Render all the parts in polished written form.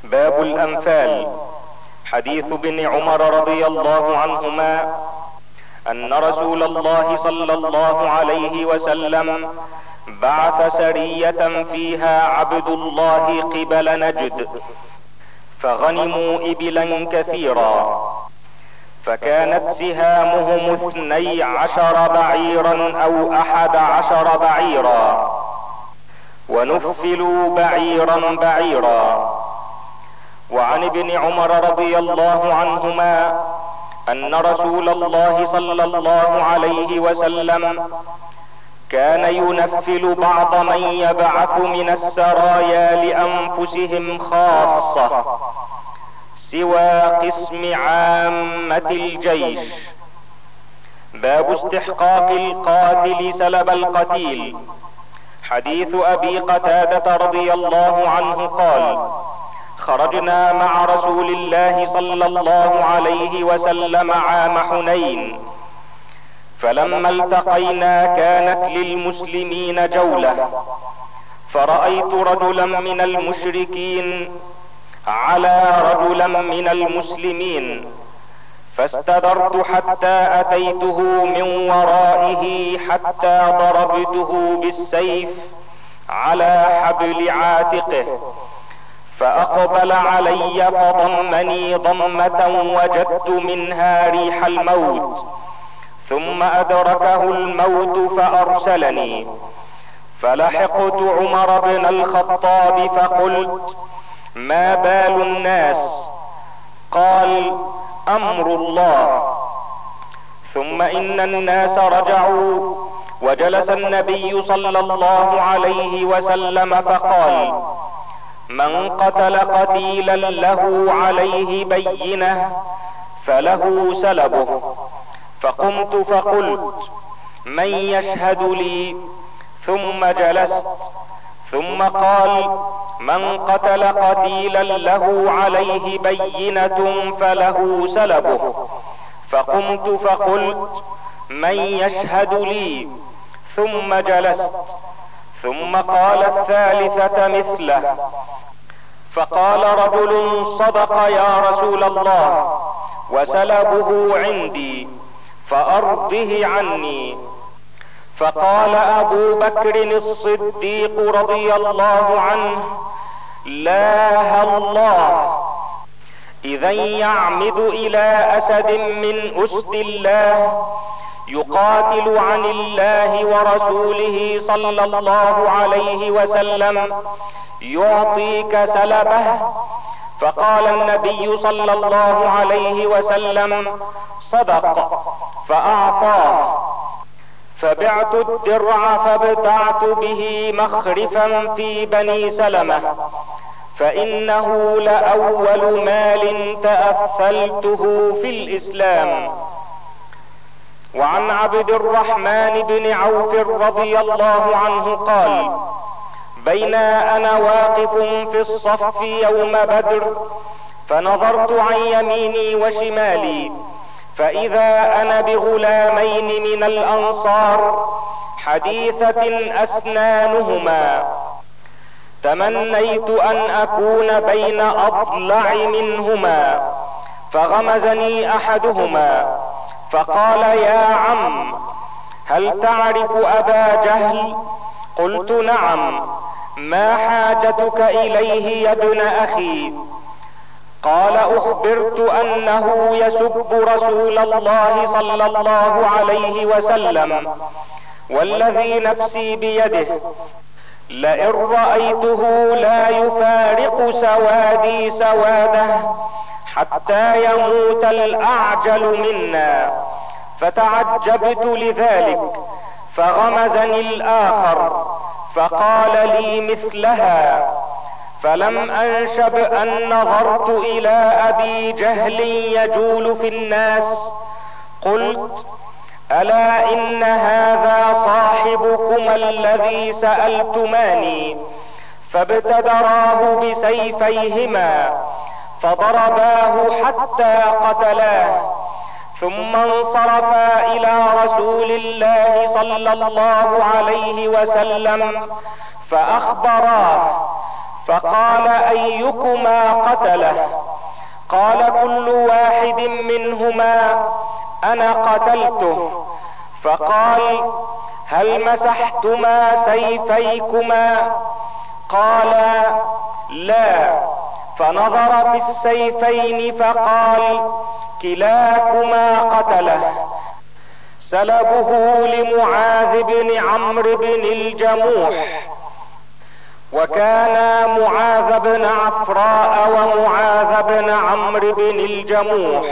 باب الانفال. حديث ابن عمر رضي الله عنهما ان رسول الله صلى الله عليه وسلم بعث سرية فيها عبد الله قبل نجد، فغنموا ابلا كثيرا، فكانت سهامهم 12 بعيرا او 11 بعيرا، ونفلوا بعيرا بعيرا. وعن ابن عمر رضي الله عنهما ان رسول الله صلى الله عليه وسلم كان ينفل بعض من يبعث من السرايا لانفسهم خاصة سوى قسم عامة الجيش. باب استحقاق القاتل سلب القتيل. حديث ابي قتادة رضي الله عنه قال: خرجنا مع رسول الله صلى الله عليه وسلم عام حنين، فلما التقينا كانت للمسلمين جولة، فرأيت رجلا من المشركين على رجلا من المسلمين، فاستدرت حتى اتيته من ورائه حتى ضربته بالسيف على حبل عاتقه، فاقبل علي فضمني ضمة وجدت منها ريح الموت، ثم ادركه الموت فارسلني، فلحقت عمر بن الخطاب فقلت: ما بال الناس؟ قال: امر الله. ثم ان الناس رجعوا، وجلس النبي صلى الله عليه وسلم فقال: من قتل قتيلا له عليه بينة فله سلبه. فقمت فقلت: من يشهد لي؟ ثم جلست. ثم قال: من قتل قتيلا له عليه بينة فله سلبه. فقمت فقلت: من يشهد لي؟ ثم جلست. ثم قال الثالثة مثله. فقال رجل: صدق يا رسول الله، وسلبه عندي، فارضه عني. فقال ابو بكر الصديق رضي الله عنه: لا الله، اذا يعمد الى اسد من اسد الله يقاتل عن الله ورسوله صلى الله عليه وسلم يعطيك سلبه. فقال النبي صلى الله عليه وسلم: صدق، فاعطاه. فبعت الدرع فابتعت به مخرفا في بني سلمة، فانه لاول مال تأثلته في الاسلام. وعن عبد الرحمن بن عوف رضي الله عنه قال: بينا انا واقف في الصف يوم بدر، فنظرت عن يميني وشمالي، فاذا انا بغلامين من الانصار حديثة اسنانهما، تمنيت ان اكون بين اضلع منهما، فغمزني احدهما فقال: يا عم، هل تعرف ابا جهل؟ قلت: نعم. ما حاجتك اليه يا ابن اخي؟ قال: اخبرت انه يسب رسول الله صلى الله عليه وسلم، والذي نفسي بيده لئن رأيته لا يفارق سوادي سواده حتى يموت الاعجل منا. فتعجبت لذلك، فغمزني الاخر فقال لي مثلها، فلم انشب ان نظرت الى ابي جهل يجول في الناس، قلت: الا ان هذا صاحبكما الذي سألتماني. فابتدراه بسيفيهما فضرباه حتى قتلاه، ثم انصرفا الى رسول الله صلى الله عليه وسلم فاخبراه، فقال: ايكما قتله؟ قال: كل واحد منهما انا قتلته. فقال: هل مسحتما سيفيكما؟ قال: لا. فنظر في السيفين فقال: كلاكما قتله. سلبه لمعاذ بن عمرو بن الجموح. وكان معاذ بن عفراء ومعاذ بن عمرو بن الجموح.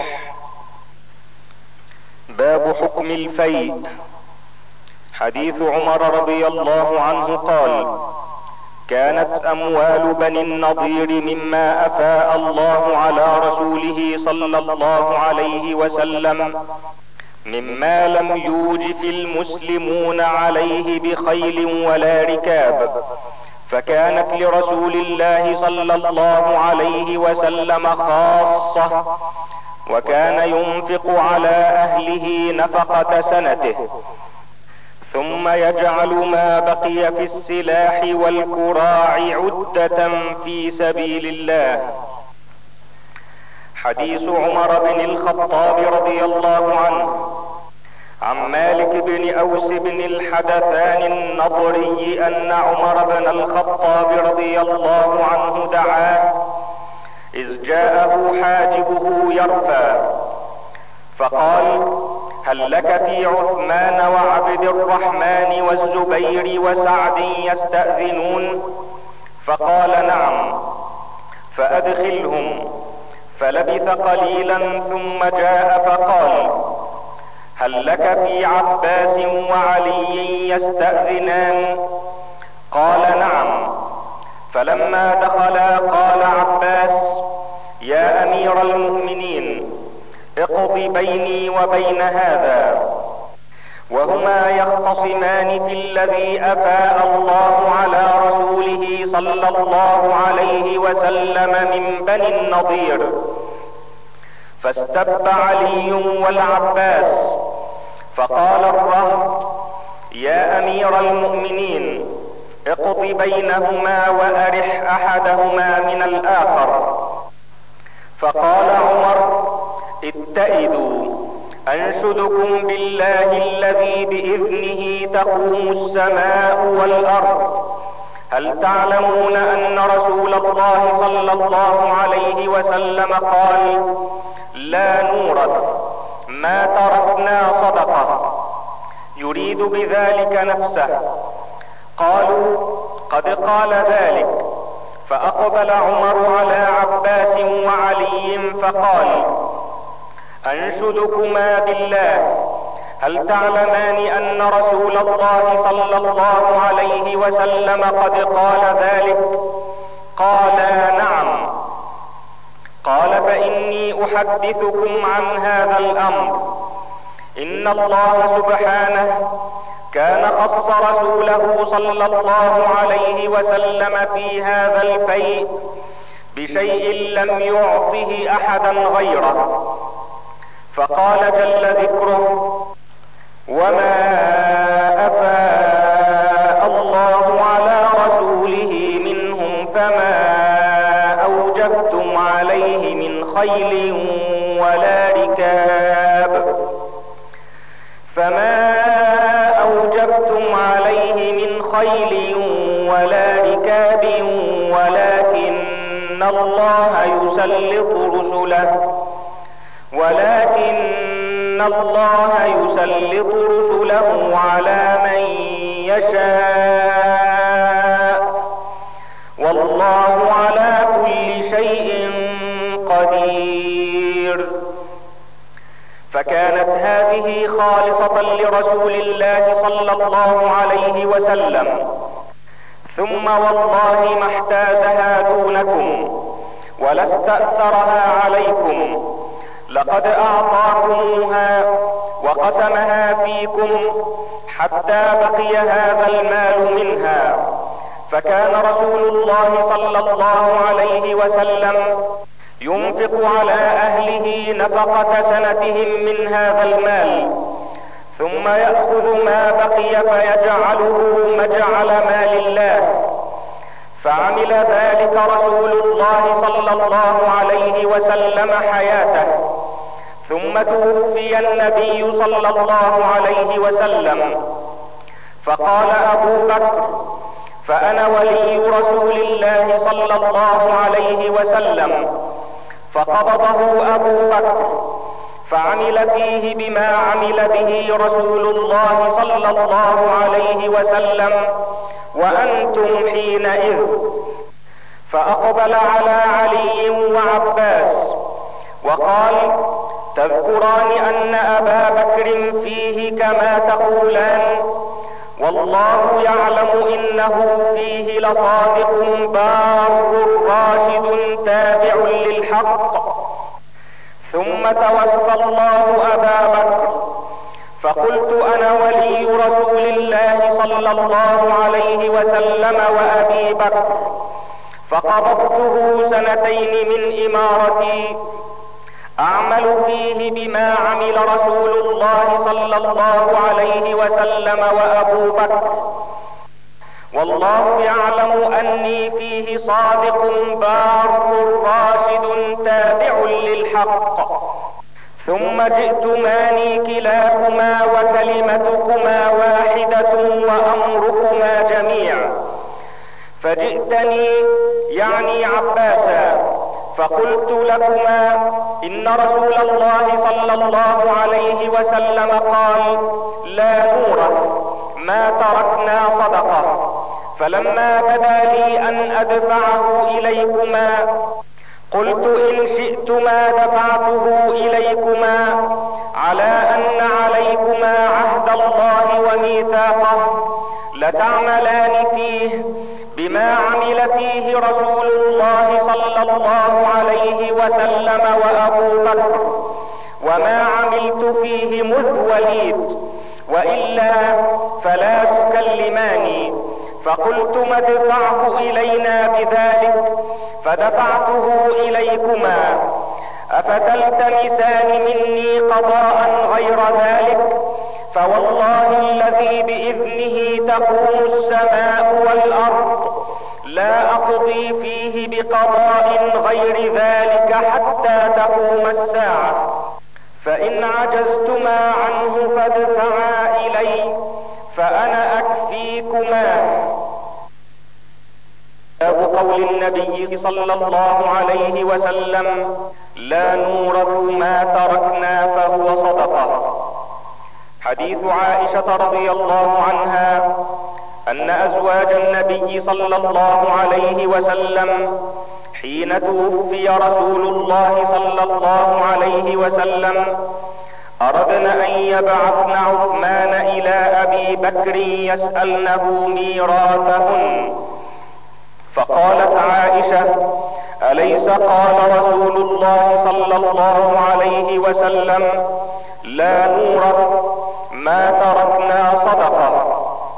باب حكم الفيء. حديث عمر رضي الله عنه قال: كانت اموال بني النضير مما افاء الله على رسوله صلى الله عليه وسلم، مما لم يوجف المسلمون عليه بخيل ولا ركاب، فكانت لرسول الله صلى الله عليه وسلم خاصة، وكان ينفق على اهله نفقة سنته، ثم يجعل ما بقي في السلاح والكراع عدة في سبيل الله. حديث عمر بن الخطاب رضي الله عنه عن مالك بن اوس بن الحدثان النضري ان عمر بن الخطاب رضي الله عنه دعاه اذ جاءه حاجبه يرفع، فقال: هل لك في عثمان وعبد الرحمن والزبير وسعد يستأذنون؟ فقال: نعم. فأدخلهم. فلبث قليلا ثم جاء فقال: هل لك في عباس وعلي يستأذنان؟ قال: نعم. فلما دخلا قال عباس: يا امير المؤمنين، اقض بيني وبين هذا. وهما يختصمان في الذي افاء الله على رسوله صلى الله عليه وسلم من بني النضير. فاستب علي والعباس، فقال الرهط: يا امير المؤمنين، اقض بينهما وارح احدهما من الاخر. فقال عمر: اتئدوا، انشدكم بالله الذي باذنه تقوم السماء والارض، هل تعلمون ان رسول الله صلى الله عليه وسلم قال: لا نورث، ما تركنا صدقه، يريد بذلك نفسه. قالوا: قد قال ذلك. فاقبل عمر على عباس وعلي فقال: انشدكما بالله، هل تعلمان ان رسول الله صلى الله عليه وسلم قد قال ذلك؟ قالا: نعم. قال: فاني احدثكم عن هذا الامر. ان الله سبحانه كان خص رسوله صلى الله عليه وسلم في هذا الفيء بشيء لم يعطه احدا غيره. فقال جل ذكره: وما افاء الله على رسوله منهم فما اوجفتم عليه من خيل ولا ركاب، ولكن الله يسلط رسله على من يشاء، والله على كل شيء قدير. فكانت هذه خالصة لرسول الله صلى الله عليه وسلم، ثم والله ما احتازها دونكم ولا استأثرها عليكم، لقد اعطاكموها وقسمها فيكم حتى بقي هذا المال منها. فكان رسول الله صلى الله عليه وسلم ينفق على اهله نفقة سنتهم من هذا المال، ثم يأخذ ما بقي فيجعله مجعل مال الله، فعمل ذلك رسول الله صلى الله عليه وسلم حياته، ثم توفي النبي صلى الله عليه وسلم. فقال ابو بكر: فانا ولي رسول الله صلى الله عليه وسلم. فقبضه ابو بكر فعمل فيه بما عمل به رسول الله صلى الله عليه وسلم وانتم حينئذ. فاقبل على علي وعباس وقال: تذكران ان ابا بكر فيه كما تقولان، والله يعلم انه فيه لصادق بار راشد تابع للحق. ثم توفى الله ابا بكر، فقلت انا ولي رسول الله صلى الله عليه وسلم وابي بكر، فقبضته 2 سنين من امارتي اعمل فيه بما عمل رسول الله صلى الله عليه وسلم وابو بكر، والله يعلم اني فيه صادق بار راشد تابع للحق. ثم جئتماني كلاكما وكلمتكما واحدة وامركما جميع. فجئتني يعني عباسا، فقلت لكما: ان رسول الله صلى الله عليه وسلم قال: لا نورث ما تركنا صدقة. فلما بدا لي ان ادفعه اليكما قلت: ان شئتما دفعته اليكما على ان عليكما عهد الله وميثاقه لتعملان فيه بما عمل فيه رسول الله صلى الله عليه وسلم وابو بكر، وما عملت فيه مذ وليت، والا فلا تكلماني. فقلت: ادفعه الينا بذلك، فدفعته اليكما. افتلتمسان مني قضاء غير ذلك؟ فوالله الذي باذنه تقوم السماء والارض لا اقضي فيه بقضاء غير ذلك حتى تقوم الساعة. فان عجزتما عنه فادفعا الي فانا اكفيكما. باب قول النبي صلى الله عليه وسلم: لا نورث ما تركنا فهو صدقة. حديث عائشة رضي الله عنها ان ازواج النبي صلى الله عليه وسلم حين توفي رسول الله صلى الله عليه وسلم اردن ان يبعثن عثمان الى ابي بكر يسألنه ميراثهن. فقالت عائشة: اليس قال رسول الله صلى الله عليه وسلم: لا نورث ما تركنا صدقة.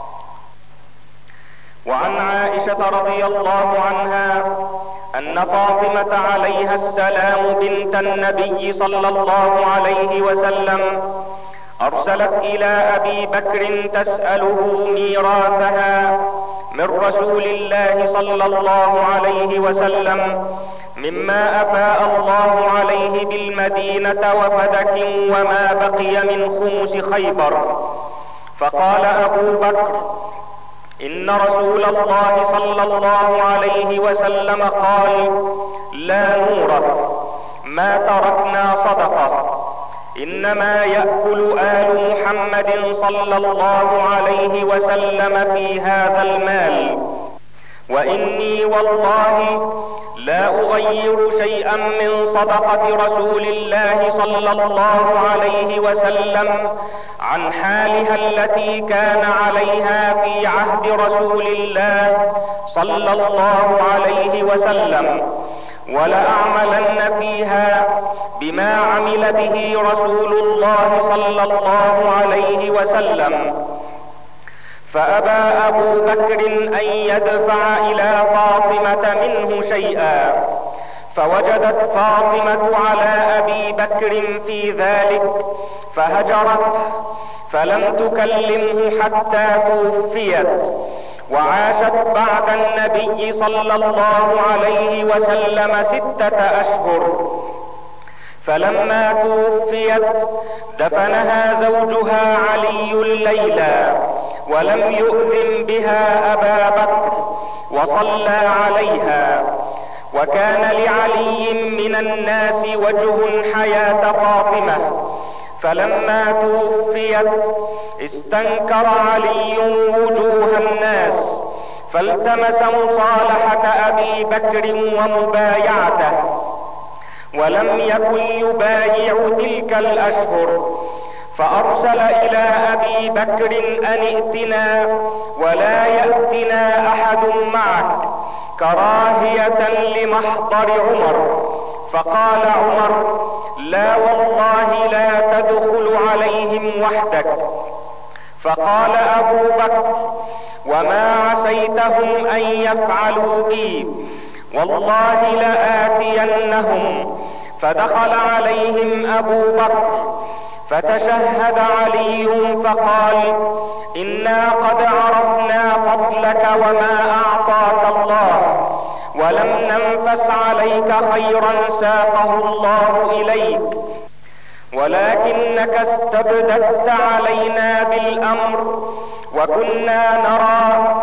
وعن عائشة رضي الله عنها ان فاطمة عليها السلام بنت النبي صلى الله عليه وسلم ارسلت الى ابي بكر تسأله ميراثها من رسول الله صلى الله عليه وسلم مما افاء الله عليه بالمدينة وفدك وما بقي من خمس خيبر. فقال ابو بكر: ان رسول الله صلى الله عليه وسلم قال: لا نورث ما تركنا صدقة، انما يأكل آل محمد صلى الله عليه وسلم في هذا المال، واني والله لا اغير شيئا من صدقة رسول الله صلى الله عليه وسلم عن حالها التي كان عليها في عهد رسول الله صلى الله عليه وسلم، ولأعملن فيها بما عمل به رسول الله صلى الله عليه وسلم. فابى ابو بكر ان يدفع الى فاطمة منه شيئا، فوجدت فاطمة على ابي بكر في ذلك فهجرته، فلم تكلمه حتى توفيت، وعاشت بعد النبي صلى الله عليه وسلم 6 أشهر. فلما توفيت دفنها زوجها علي الليلة، ولم يؤذن بها أبا بكر وصلى عليها. وكان لعلي من الناس وجه حياة فاطمة، فلما توفيت استنكر علي وجوه الناس، فالتمس مصالحة أبي بكر ومبايعته، ولم يكن يبايع تلك الأشهر، فأرسل إلى أبي بكر أن ائتنا ولا يأتنا أحد معك، كراهية لمحضر عمر. فقال عمر: لا والله لا تدخل عليهم وحدك. فقال أبو بكر: وما عسيتهم أن يفعلوا بي؟ والله لآتينهم. فدخل عليهم أبو بكر فتشهد علي فقال: إنا قد عرفنا فضلك وما أعطاك الله، ولم ننفس عليك خيرا ساقه الله إليك، ولكنك استبددت علينا بالأمر، وكنا نرى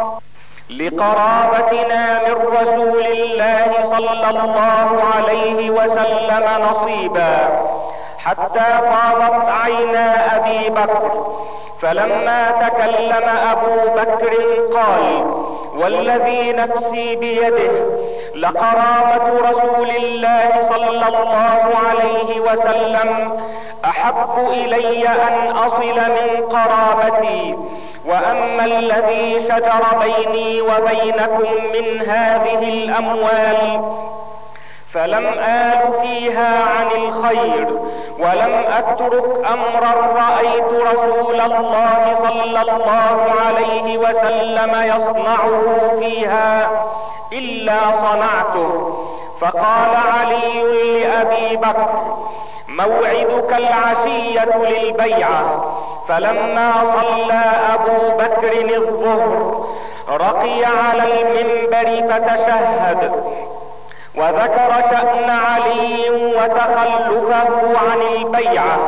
لقرابتنا من رسول الله صلى الله عليه وسلم نصيبا، حتى فاضت عينا أبي بكر. فلما تكلم أبو بكر قال: والذي نفسي بيده لقرابة رسول الله صلى الله عليه وسلم أحب إلي أن أصل من قرابتي، وأما الذي شجر بيني وبينكم من هذه الأموال فلم آل فيها عن الخير، ولم أترك أمرا رأيت رسول الله صلى الله عليه وسلم يصنعه فيها إلا صنعته. فقال علي لأبي بكر: موعدك العشية للبيعة. فلما صلى أبو بكر الظهر رقي على المنبر فتشهد، وذكر شأن علي وتخلفه عن البيعة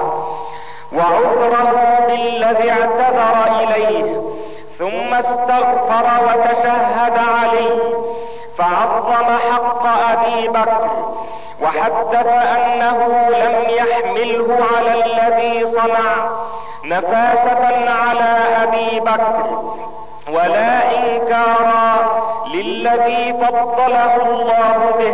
وعذره بالذي اعتذر إليه، ثم استغفر وتشهد علي، فعظم حق أبي بكر، وحدث أنه لم يحمله على الذي صنع نفاسة على أبي بكر ولا إنكارا للذي فضله الله به،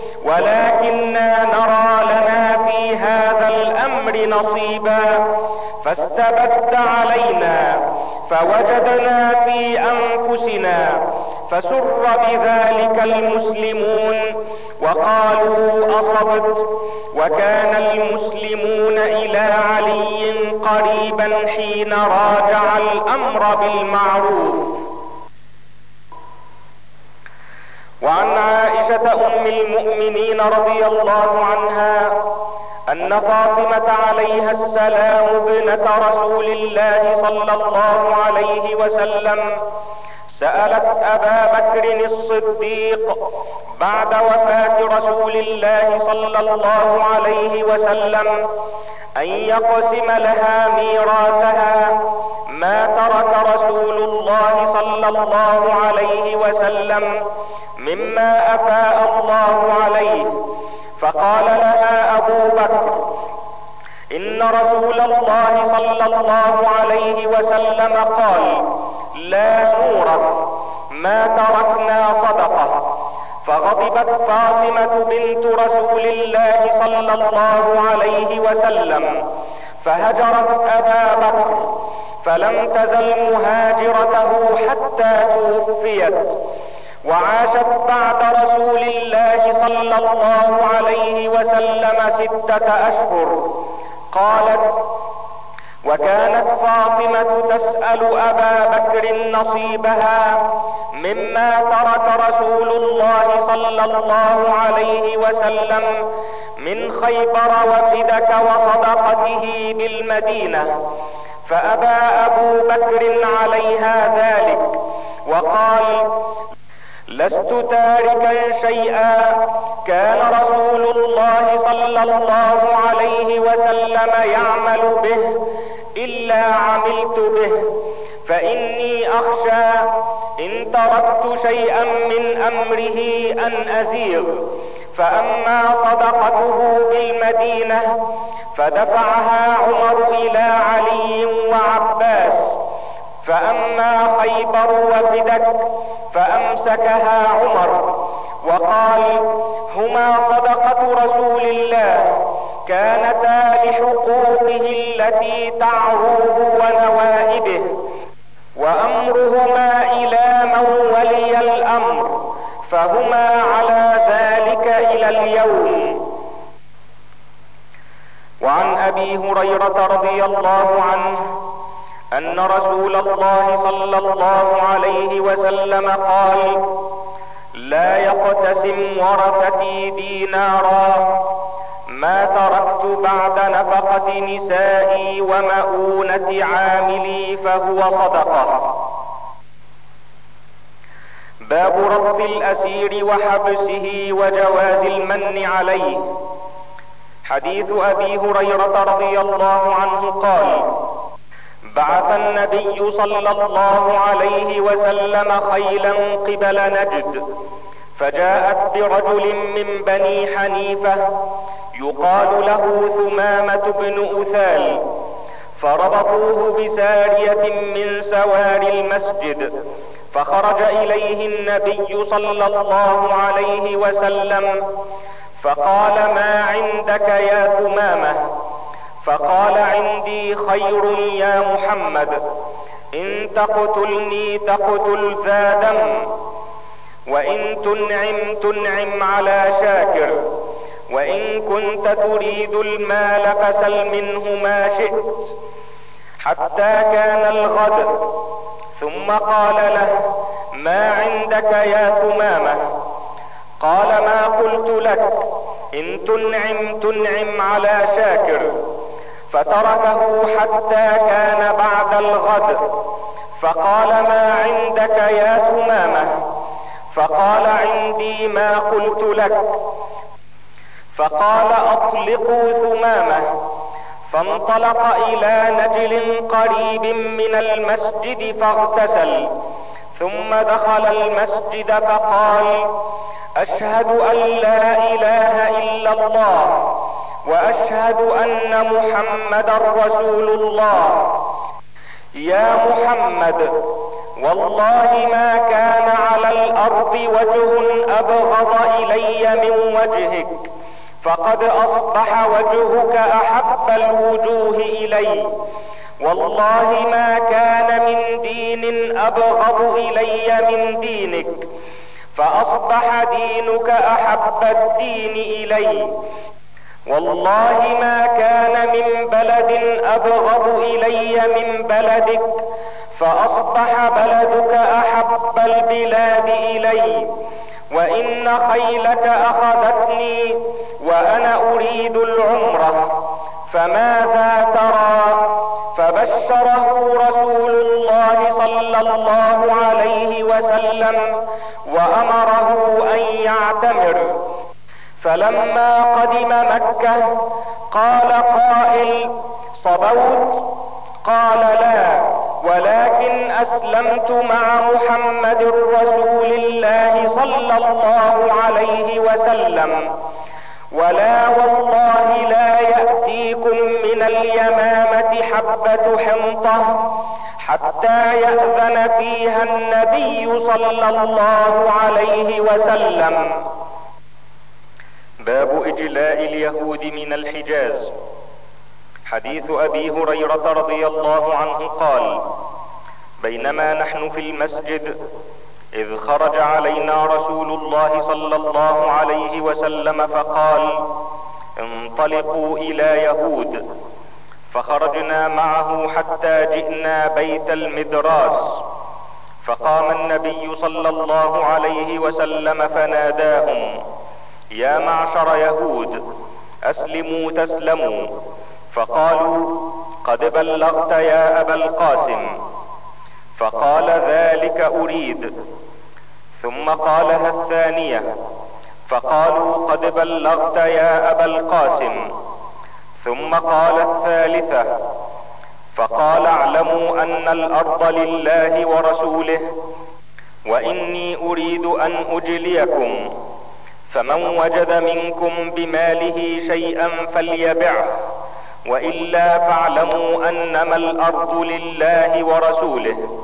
ولكننا نرى لنا في هذا الأمر نصيبا، فاستبد علينا فوجدنا في أنفسنا، فسر بذلك المسلمون وقالوا أصبت. وكان المسلمون إلى علي قريبا حين راجع الأمر بالمعروف. وعن عائشة أم المؤمنين رضي الله عنها أن فاطمة عليها السلام ابنة رسول الله صلى الله عليه وسلم سألت أبا بكر الصديق بعد وفاة رسول الله صلى الله عليه وسلم أن يقسم لها ميراثها ما ترك رسول الله صلى الله عليه وسلم مما أفاء الله عليه. فقال لها أبو بكر: إن رسول الله صلى الله عليه وسلم قال: لا نورث، ما تركنا صدقة. فغضبت فاطمة بنت رسول الله صلى الله عليه وسلم فهجرت أبا بكر، فلم تزل مهاجرته حتى توفيت، وعاشت بعد رسول الله صلى الله عليه وسلم 6 أشهر. قالت: وكانت فاطمة تسأل أبا بكر نصيبها مما ترك رسول الله صلى الله عليه وسلم من خيبر وفدك وصدقته بالمدينة، فأبى أبو بكر عليها ذلك، وقال: لست تاركا شيئا كان رسول الله صلى الله عليه وسلم يعمل به الا عملت به، فاني اخشى ان تركت شيئا من امره ان ازيغ. فاما صدقته بالمدينة فدفعها عمر الى علي وعباس، فاما خيبر وفدك فامسكها عمر وقال: هما صدقة رسول الله، كانتا لحقوقه التي تعروه ونوائبه، وامرهما الى من ولي الامر، فهما على ذلك الى اليوم. وعن ابي هريرة رضي الله عنه ان رسول الله صلى الله عليه وسلم قال: لا يقتسم ورثتي دينارا ما تركت بعد نفقة نسائي ومؤونة عاملي فهو صدقة. باب ربط الاسير وحبسه وجواز المن عليه. حديث ابي هريرة رضي الله عنه قال: بعث النبي صلى الله عليه وسلم خيلا قبل نجد، فجاءت برجل من بني حنيفة يقال له ثمامة بن أثال، فربطوه بسارية من سوار المسجد، فخرج اليه النبي صلى الله عليه وسلم فقال: ما عندك يا ثمامة؟ فقال: عندي خير يا محمد، ان تقتلني تقتل ذا دم، وان تنعم على شاكر، وان كنت تريد المال فسل منه ما شئت. حتى كان الغد، ثم قال له: ما عندك يا ثمامة؟ قال: ما قلت لك، ان تنعم على شاكر. فتركه حتى كان بعد الغد، فقال: ما عندك يا ثمامة؟ فقال: عندي ما قلت لك. فقال: اطلقوا ثمامة. فانطلق الى نجل قريب من المسجد فاغتسل، ثم دخل المسجد فقال: اشهد ان لا اله الا الله، واشهد ان محمدا رسول الله. يا محمد، والله ما كان على الارض وجه ابغض الي من وجهك، فقد اصبح وجهك احب الوجوه الي. والله ما كان من دين ابغض الي من دينك، فاصبح دينك احب الدين الي. والله ما كان من بلد ابغض الي من بلدك، فاصبح بلدك احب البلاد الي. وان خيلك اخذتني وانا اريد العمرة، فماذا ترى؟ فبشره رسول الله صلى الله عليه وسلم وامره ان يعتمر. فلما قدم مكة قال قائل: صبوت؟ قال: لا، ولكن اسلمت مع محمد رسول الله صلى الله عليه وسلم. ولا والله لا يأتيكم من اليمامة حبة حنطة حتى يأذن فيها النبي صلى الله عليه وسلم. باب اجلاء اليهود من الحجاز. حديث ابي هريرة رضي الله عنه قال: بينما نحن في المسجد اذ خرج علينا رسول الله صلى الله عليه وسلم فقال: انطلقوا الى يهود. فخرجنا معه حتى جئنا بيت المدراس، فقام النبي صلى الله عليه وسلم فناداهم: يا معشر يهود، اسلموا تسلموا. فقالوا: قد بلغت يا ابا القاسم. فقال: ذلك اريد. ثم قالها الثانية، فقالوا: قد بلغت يا ابا القاسم. ثم قال الثالثة، فقال: اعلموا ان الارض لله ورسوله، واني اريد ان اجليكم، فمن وجد منكم بماله شيئا فليبعه، والا فاعلموا انما الارض لله ورسوله.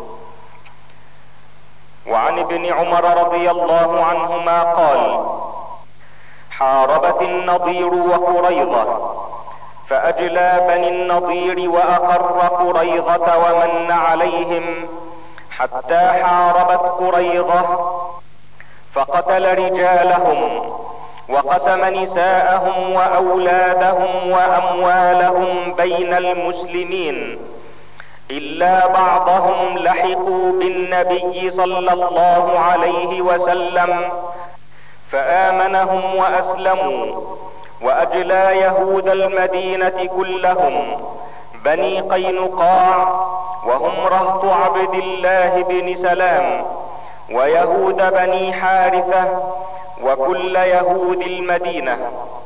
وعن ابن عمر رضي الله عنهما قال: حاربت النضير وقريظة، فاجلى بني النضير واقر قريظة ومن عليهم، حتى حاربت قريظة فقتل رجالهم، وقسم نساءهم واولادهم واموالهم بين المسلمين، الا بعضهم لحقوا بالنبي صلى الله عليه وسلم فامنهم واسلموا، واجلى يهود المدينة كلهم بني قينقاع، وهم رهط عبد الله بن سلام، ويهود بني حارثة، وكل يهود المدينة.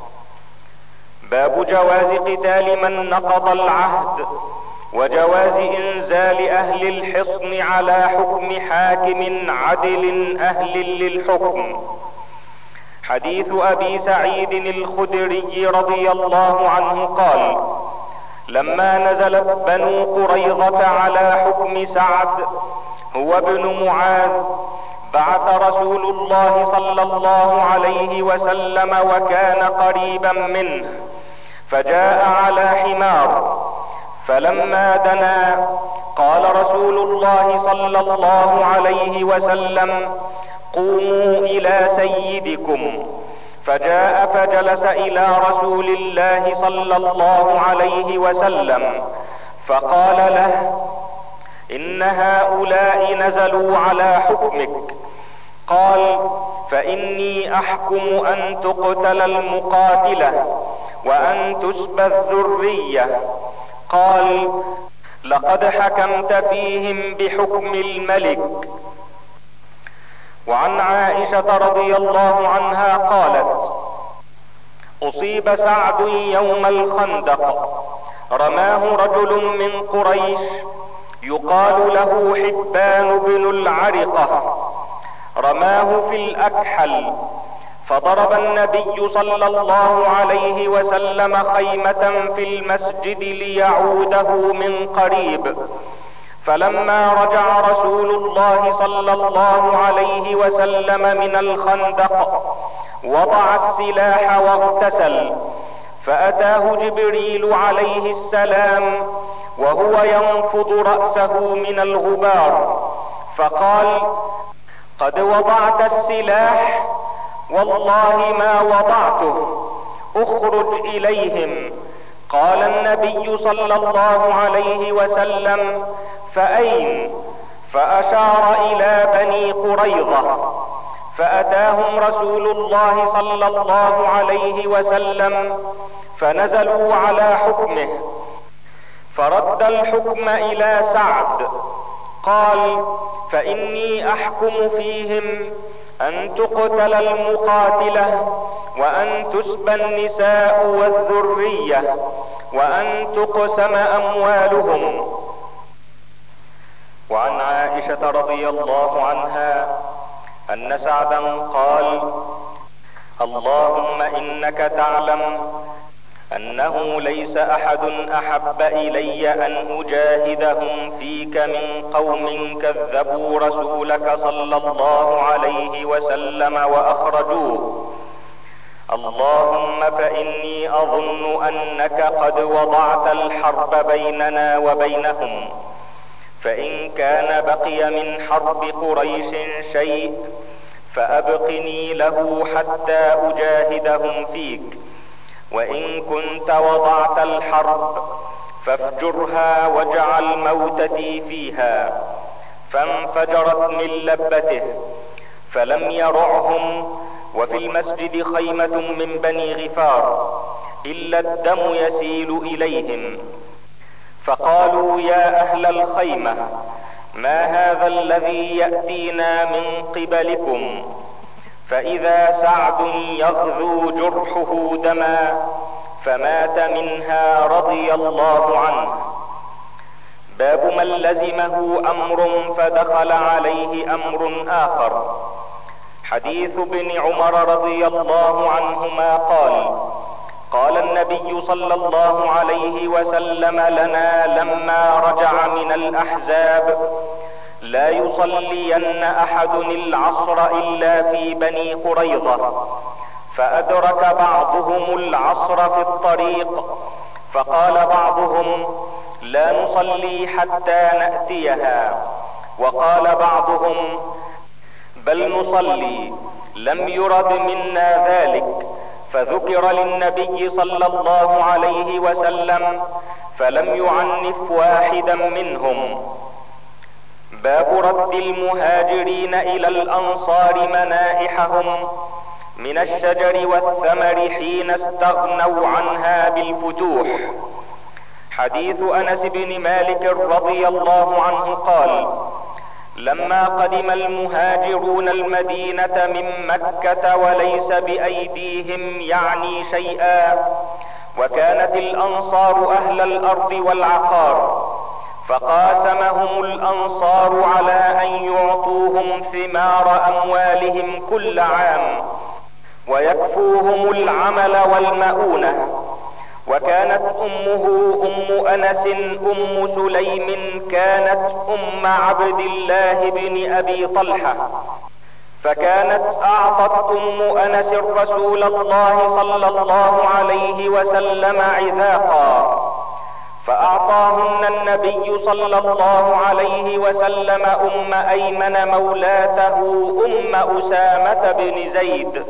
باب جواز قتال من نقض العهد، وجواز انزال اهل الحصن على حكم حاكم عدل اهل للحكم. حديث ابي سعيد الخدري رضي الله عنه قال: لما نزلت بنو قريظة على حكم سعد هو ابن معاذ، بعث رسول الله صلى الله عليه وسلم وكان قريبا منه، فجاء على حمار، فلما دنا قال رسول الله صلى الله عليه وسلم: قوموا الى سيدكم. فجاء فجلس الى رسول الله صلى الله عليه وسلم، فقال له: ان هؤلاء نزلوا على حكمك. قال: فاني احكم ان تقتل المقاتلة وان تسبى الذرية. قال: لقد حكمت فيهم بحكم الملك. وعن عائشة رضي الله عنها قالت: اصيب سعد يوم الخندق، رماه رجل من قريش يقال له حبان بن العرقة، رماه في الاكحل، فضرب النبي صلى الله عليه وسلم خيمة في المسجد ليعوده من قريب، فلما رجع رسول الله صلى الله عليه وسلم من الخندق وضع السلاح واغتسل، فاتاه جبريل عليه السلام وهو ينفض رأسه من الغبار، فقال: قد وضعت السلاح؟ والله ما وضعته، اخرج اليهم. قال النبي صلى الله عليه وسلم: فأين؟ فأشار إلى بني قريظة، فأتاهم رسول الله صلى الله عليه وسلم فنزلوا على حكمه، فرد الحكم إلى سعد. قال: فإني أحكم فيهم أن تقتل المقاتلة، وأن تسبى النساء والذرية، وأن تقسم أموالهم. وعن عائشة رضي الله عنها أن سعدا قال: اللهم إنك تعلم أنه ليس أحد أحب إلي أن أجاهدهم فيك من قوم كذبوا رسولك صلى الله عليه وسلم وأخرجوه. اللهم فإني أظن أنك قد وضعت الحرب بيننا وبينهم، فإن كان بقي من حرب قريش شيء فأبقني له حتى أجاهدهم فيك، وإن كنت وضعت الحرب فافجرها واجعل موتتي فيها. فانفجرت من لبته فلم يرعهم، وفي المسجد خيمة من بني غفار إلا الدم يسيل إليهم، فقالوا: يا أهل الخيمة ما هذا الذي يأتينا من قبلكم؟ فإذا سعد يغذو جرحه دما فمات منها رضي الله عنه. باب من لزمه امر فدخل عليه امر اخر. حديث ابن عمر رضي الله عنهما قال النبي صلى الله عليه وسلم لنا لما رجع من الاحزاب: لا يصلين احد العصر الا في بني قريظة. فادرك بعضهم العصر في الطريق، فقال بعضهم: لا نصلي حتى نأتيها. وقال بعضهم: بل نصلي. لم يرد منا ذلك، فذكر للنبي صلى الله عليه وسلم فلم يعنف واحدا منهم. باب رد المهاجرين الى الانصار منائحهم من الشجر والثمر حين استغنوا عنها بالفتوح. حديث انس بن مالك رضي الله عنه لما قدم المهاجرون المدينة من مكة وليس بأيديهم يعني شيئا، وكانت الأنصار أهل الأرض والعقار، فقاسمهم الأنصار على أن يعطوهم ثمار أموالهم كل عام ويكفوهم العمل والمؤونة. وكانت امه ام انس ام سليم كانت ام عبد الله بن ابي طلحة، فكانت اعطت ام انس رسول الله صلى الله عليه وسلم عذاقا، فاعطاهن النبي صلى الله عليه وسلم ام ايمن مولاته ام اسامة بن زيد.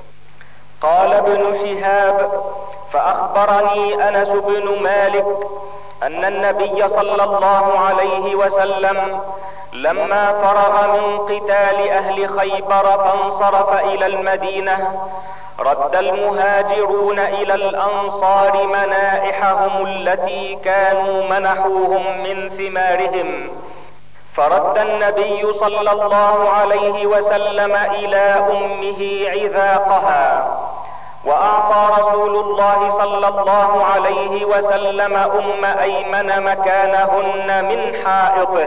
قال ابن شهاب: فاخبرني انس بن مالك ان النبي صلى الله عليه وسلم لما فرغ من قتال اهل خيبر فانصرف الى المدينة رد المهاجرون الى الانصار منائحهم التي كانوا منحوهم من ثمارهم، فرد النبي صلى الله عليه وسلم الى امه عذاقها، واعطى رسول الله صلى الله عليه وسلم ام ايمن مكانهن من حائطه.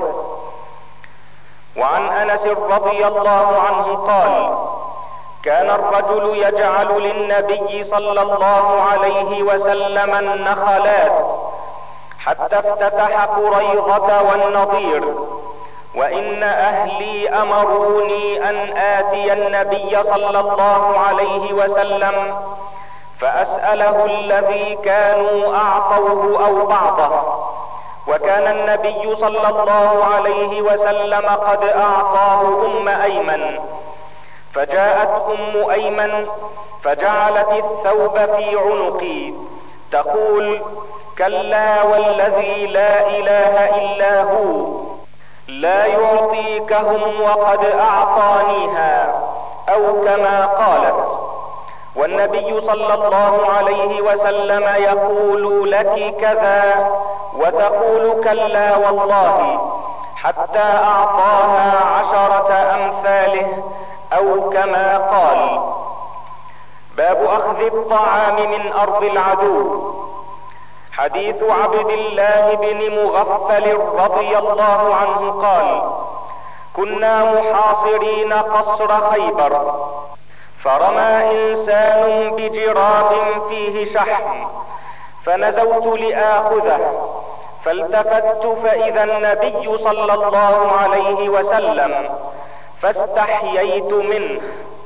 وعن انس رضي الله عنه كان الرجل يجعل للنبي صلى الله عليه وسلم النخلات حتى افتتح قريظة والنضير، وان اهلي امروني ان اتي النبي صلى الله عليه وسلم فاسأله الذي كانوا اعطوه او بعضه، وكان النبي صلى الله عليه وسلم قد اعطاه ام ايمن. فجاءت ام ايمن فجعلت الثوب في عنقي تقول: كلا والذي لا اله الا هو لا يعطيكهم وقد اعطانيها، او كما قالت. والنبي صلى الله عليه وسلم يقول لك كذا وتقول كلا والله، حتى اعطاها 10 امثاله او كما قال. باب اخذ الطعام من ارض العدو. حديث عبد الله بن مغفل رضي الله عنه كنا محاصرين قصر خيبر، فرمى انسان بجراب فيه شحم، فنزوت لآخذه، فالتفت فاذا النبي صلى الله عليه وسلم، فاستحييت منه.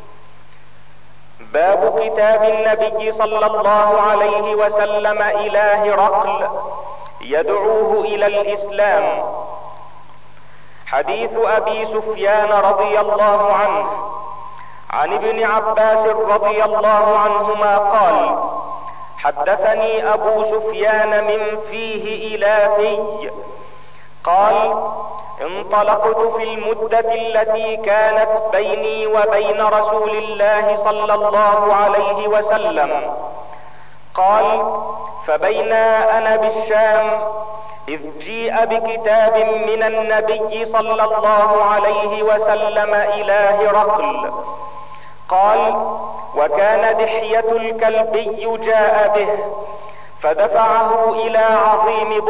باب كتاب النبي صلى الله عليه وسلم الى هرقل يدعوه الى الاسلام. حديث ابي سفيان رضي الله عنه عن ابن عباس رضي الله عنهما حدثني ابو سفيان من فيه الى في انطلقت في المدة التي كانت بيني وبين رسول الله صلى الله عليه وسلم. فبينا انا بالشام اذ جيء بكتاب من النبي صلى الله عليه وسلم الى هرقل. قال: وكان دحية الكلبي جاء به فدفعه الى عظيم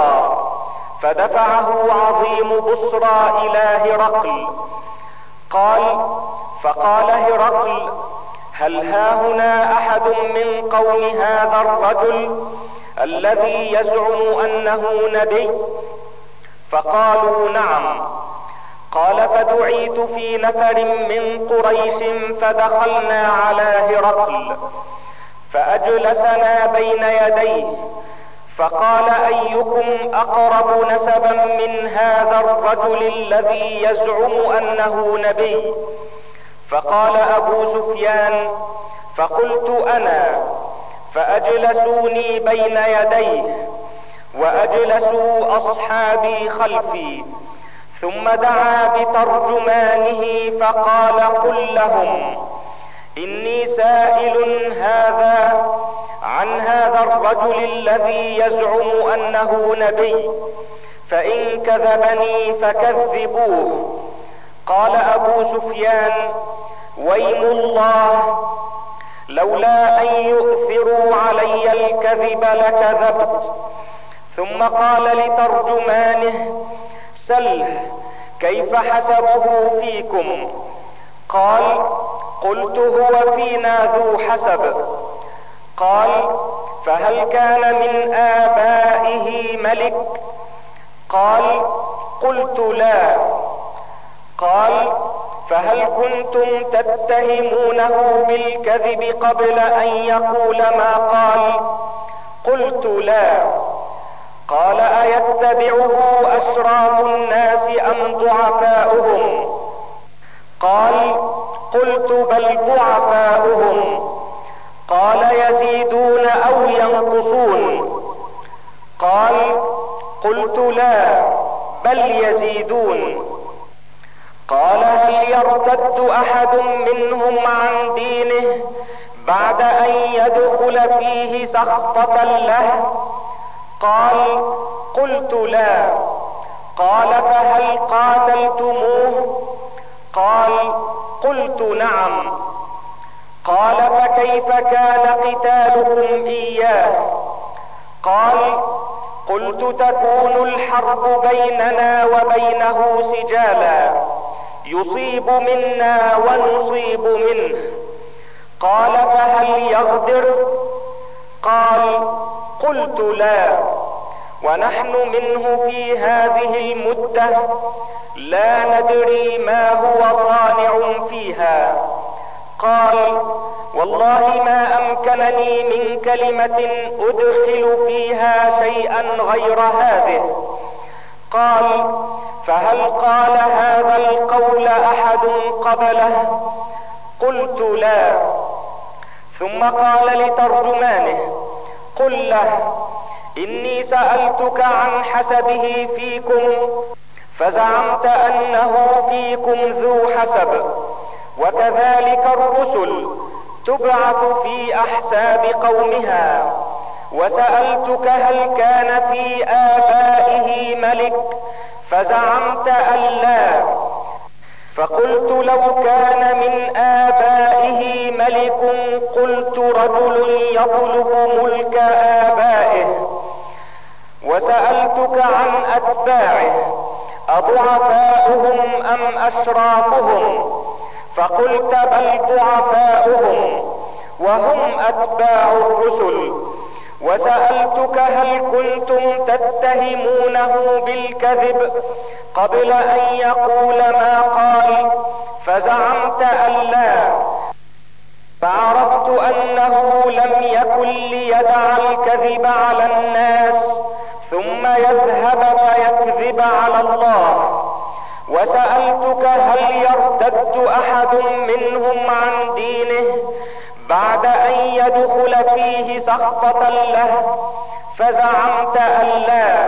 بصرى الى هرقل. قال: فقال هرقل: هل هاهنا احد من قوم هذا الرجل الذي يزعم انه نبي؟ فقالوا: نعم. قال: فدعيت في نفر من قريش فدخلنا على هرقل فاجلسنا بين يديه، فقال: ايكم اقرب نسبا من هذا الرجل الذي يزعم انه نبي؟ فقال ابو سفيان: فقلت انا، فاجلسوني بين يديه واجلسوا اصحابي خلفي، ثم دعا بترجمانه فقال: قل لهم اني سائل عن هذا الرجل الذي يزعم انه نبي، فان كذبني فكذبوه. قال ابو سفيان: ويم الله، لولا ان يؤثروا علي الكذب لكذبت. ثم قال لترجمانه: سله كيف حسبه فيكم؟ قال: قلت: هو فينا ذو حسب. قال: فهل كان من آبائه ملك؟ قال: قلت: لا. قال: فهل كنتم تتهمونه بالكذب قبل ان يقول ما قال؟ قلت: لا. قال: ايتبعه اشراف الناس ام ضعفاؤهم؟ قال: قلت: بل ضعفاؤهم. قال: يزيدون او ينقصون؟ قال: قلت: لا، بل يزيدون. قال: هل يرتد احد منهم عن دينه بعد ان يدخل فيه سخطة له؟ قال: قلت: لا. قال: فهل قاتلتموه؟ قال: قلت: نعم. قال: فكيف كان قتالكم اياه؟ قال: قلت: تكون الحرب بيننا وبينه سجالا، يصيب منا ونصيب منه. قال: فهل يغدر؟ قال: قلت: لا، ونحن منه في هذه المدة لا ندري ما هو صانع فيها. قال: والله ما امكنني من كلمة ادخل فيها شيئا غير هذه. قال: فهل قال هذا القول احد قبله؟ قلت: لا. ثم قال لترجمانه: قل له اني سألتك عن حسبه فيكم فزعمت انه فيكم ذو حسب، وكذلك الرسل تبعث في احساب قومها. وسألتك هل كان في آبائه ملك فزعمت أن لا، فقلت: لو كان من آبائه ملك قلت رجل يطلب ملك آبائه. وسألتك عن أتباعه أضعفاؤهم أم أشرافهم؟ فقلت: بل ضعفاؤهم وهم أتباع الرسل. وسألتك هل كنتم تتهمونه بالكذب قبل أن يقول ما قال؟ فزعمت أن لا، فعرفت أنه لم يكن ليدع الكذب على الناس ثم يذهب فيكذب على الله. وسألتك هل يرتد أحد منهم عن دينه بعد أن يدخل فيه سخطة له؟ فزعمت أن لا.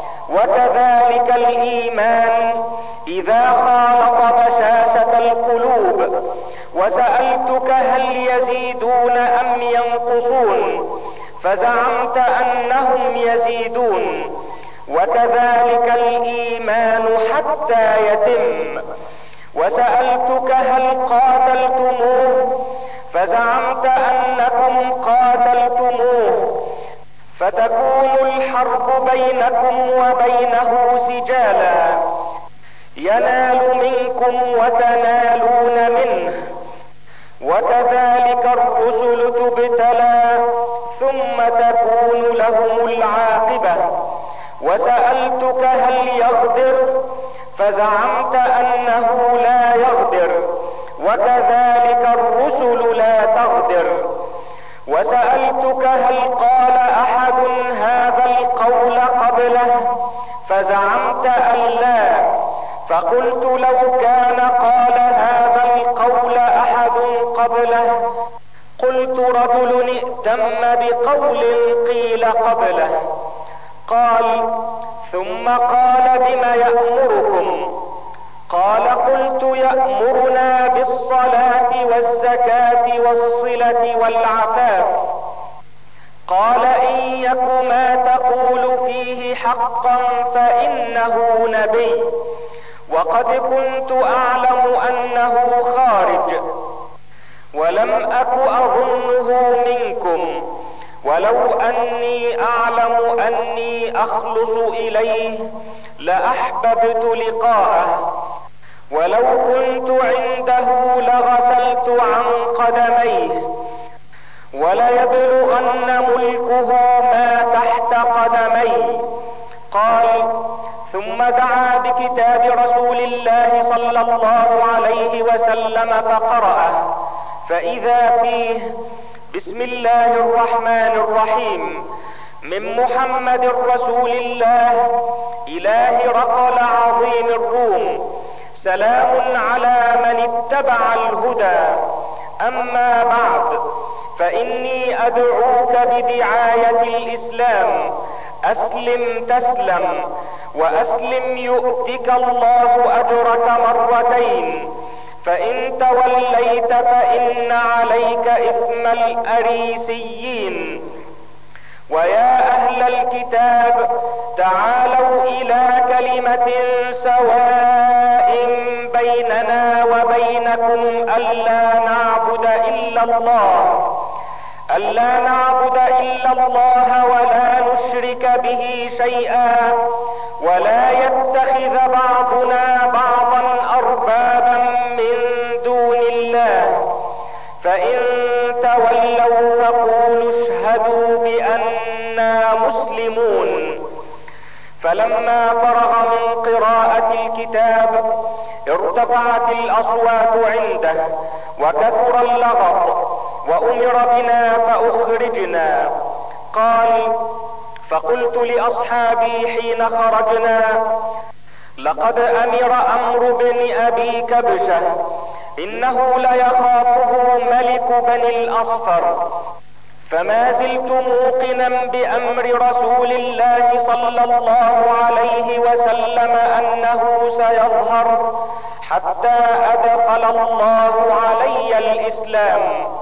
وكذلك الإيمان إذا خالط بشاشة القلوب. وسألتك هل يزيدون أم ينقصون؟ فزعمت أنهم يزيدون. وكذلك الايمان حتى يتم. وسألتك هل قاتلتموه؟ فزعمت انكم قاتلتموه، فتكون الحرب بينكم وبينه سجالا، ينال منكم وتنالون منه، وكذلك الرسل تبتلى ثم تكون لهم العاقبة. وسألتك هل يغدر؟ فزعمت انه لا يغدر، وكذلك الرسل لا تغدر. وسألتك هل قال احد هذا القول قبله؟ فزعمت ان لا، فقلت لو كان قال هذا القول احد قبله قلت رجل ائتم بقول قيل قبله. قال: ثم قال: بما يأمركم؟ قال: قلت: يأمرنا بالصلاة والزكاة والصلة والعفاف. قال: إن يك ما تقول فيه حقا فإنه نبي، وقد كنت أعلم أنه خارج، ولم أك أظنه منكم، ولو أني أعلم أني أخلص إليه لأحببت لقاءه، ولو كنت عنده لغسلت عن قدميه، وليبلغن ملكه ما تحت قدمي. قال: ثم دعا بكتاب رسول الله صلى الله عليه وسلم فقرأه، فإذا فيه: بسم الله الرحمن الرحيم، من محمد رسول الله إلى هرقل عظيم الروم، سلام على من اتبع الهدى. أما بعد، فإني أدعوك بدعاية الإسلام، أسلم تسلم، وأسلم يؤتك الله أجرك مرتين، فإن توليت فإن عليك إثم الأريسيين. ويا أهل الكتاب، تعالوا إلى كلمة سواء بيننا وبينكم ألا نعبد إلا الله ولا نشرك به شيئا، ولا يتخذ بعضنا بعضا أربابا من دون الله، فإن تولوا فقولوا اشهدوا بأننا مسلمون. فلما فرغ من قراءة الكتاب ارتفعت الأصوات عنده وكثر اللغط، وأمر بنا فأخرجنا. قال: فقلت لأصحابي حين خرجنا: لقد أمر أمر بن أبي كبشة، إنه ليخافه ملك بني الأصفر. فما زلت موقنا بأمر رسول الله صلى الله عليه وسلم أنه سيظهر حتى أدخل الله علي الإسلام،